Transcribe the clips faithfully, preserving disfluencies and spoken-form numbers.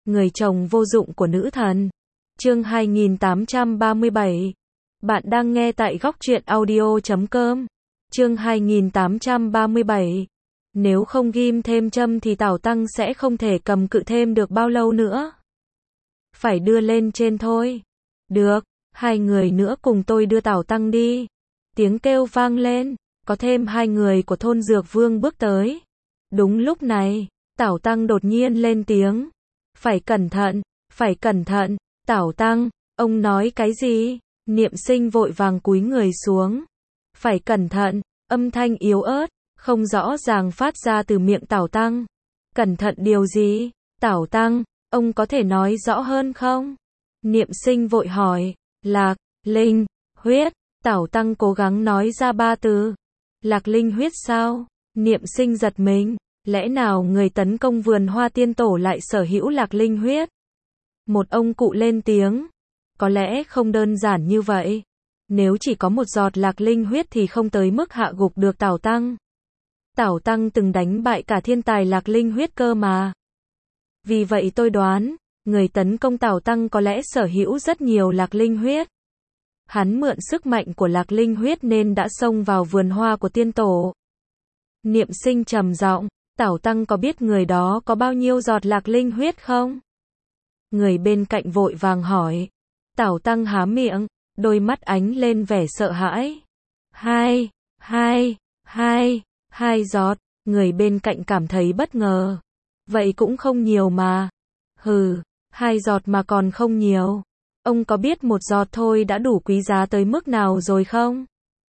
người chồng vô dụng của nữ thần. Chương hai nghìn tám trăm ba mươi bảy. Bạn đang nghe tại góc truyện audio chấm com. Chương hai nghìn tám trăm ba mươi bảy. Nếu không ghim thêm châm thì Tảo Tăng sẽ không thể cầm cự thêm được bao lâu nữa. Phải đưa lên trên thôi. Được, hai người nữa cùng tôi đưa Tảo Tăng đi. Tiếng kêu vang lên, có thêm hai người của thôn Dược Vương bước tới. Đúng lúc này, Tảo Tăng đột nhiên lên tiếng. Phải cẩn thận, phải cẩn thận, Tảo Tăng, ông nói cái gì? Niệm Sinh vội vàng cúi người xuống. Phải cẩn thận, âm thanh yếu ớt, không rõ ràng phát ra từ miệng Tảo Tăng. Cẩn thận điều gì? Tảo Tăng, ông có thể nói rõ hơn không? Niệm Sinh vội hỏi. Lạc, linh, huyết. Tảo Tăng cố gắng nói ra ba từ. Lạc linh huyết sao? Niệm Sinh giật mình. Lẽ nào người tấn công vườn hoa tiên tổ lại sở hữu lạc linh huyết? Một ông cụ lên tiếng. Có lẽ không đơn giản như vậy. Nếu chỉ có một giọt lạc linh huyết thì không tới mức hạ gục được Tảo Tăng. Tảo Tăng từng đánh bại cả thiên tài lạc linh huyết cơ mà. Vì vậy tôi đoán, người tấn công Tảo Tăng có lẽ sở hữu rất nhiều lạc linh huyết. Hắn mượn sức mạnh của lạc linh huyết nên đã xông vào vườn hoa của tiên tổ. Niệm Sinh trầm giọng, Tảo Tăng có biết người đó có bao nhiêu giọt lạc linh huyết không? Người bên cạnh vội vàng hỏi. Tảo Tăng há miệng, đôi mắt ánh lên vẻ sợ hãi. Hai, hai, hai, hai giọt, người bên cạnh cảm thấy bất ngờ. Vậy cũng không nhiều mà. Hừ, hai giọt mà còn không nhiều. Ông có biết một giọt thôi đã đủ quý giá tới mức nào rồi không?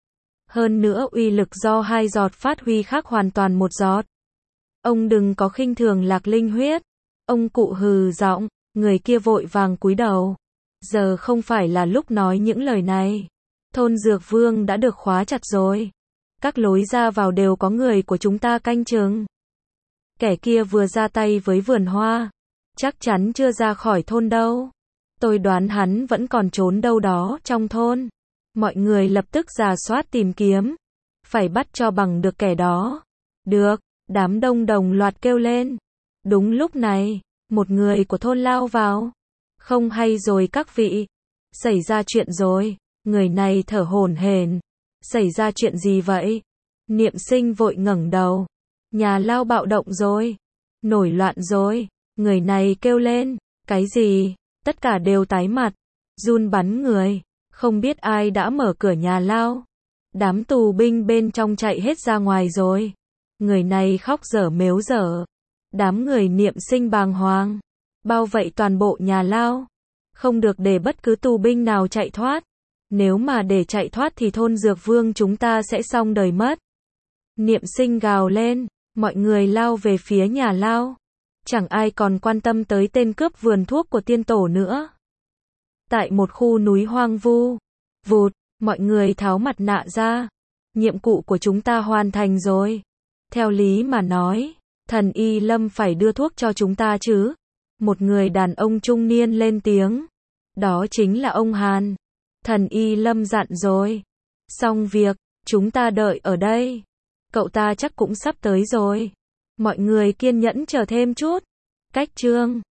Hơn nữa uy lực do hai giọt phát huy khác hoàn toàn một giọt. Ông đừng có khinh thường lạc linh huyết. Ông cụ hừ giọng, người kia vội vàng cúi đầu. Giờ không phải là lúc nói những lời này. Thôn Dược Vương đã được khóa chặt rồi. Các lối ra vào đều có người của chúng ta canh chừng. Kẻ kia vừa ra tay với vườn hoa, chắc chắn chưa ra khỏi thôn đâu. Tôi đoán hắn vẫn còn trốn đâu đó trong thôn. Mọi người lập tức rà soát tìm kiếm. Phải bắt cho bằng được kẻ đó. Được, đám đông đồng loạt kêu lên. Đúng lúc này, một người của thôn lao vào. Không hay rồi các vị. Xảy ra chuyện rồi. Người này thở hổn hển. Xảy ra chuyện gì vậy? Niệm Sinh vội ngẩng đầu. Nhà lao bạo động rồi. Nổi loạn rồi. Người này kêu lên. Cái gì? Tất cả đều tái mặt. Run bắn người. Không biết ai đã mở cửa nhà lao. Đám tù binh bên trong chạy hết ra ngoài rồi. Người này khóc dở mếu dở. Đám người Niệm Sinh bàng hoàng. Bao vây toàn bộ nhà lao. Không được để bất cứ tù binh nào chạy thoát. Nếu mà để chạy thoát thì thôn Dược Vương chúng ta sẽ xong đời mất. Niệm Sinh gào lên. Mọi người lao về phía nhà lao. Chẳng ai còn quan tâm tới tên cướp vườn thuốc của tiên tổ nữa. Tại một khu núi hoang vu. Vụt, mọi người tháo mặt nạ ra. Nhiệm vụ của chúng ta hoàn thành rồi. Theo lý mà nói, thần Y Lâm phải đưa thuốc cho chúng ta chứ. Một người đàn ông trung niên lên tiếng. Đó chính là ông Hàn. Thần Y Lâm dặn rồi. Xong việc, chúng ta đợi ở đây. Cậu ta chắc cũng sắp tới rồi. Mọi người kiên nhẫn chờ thêm chút. Cách chương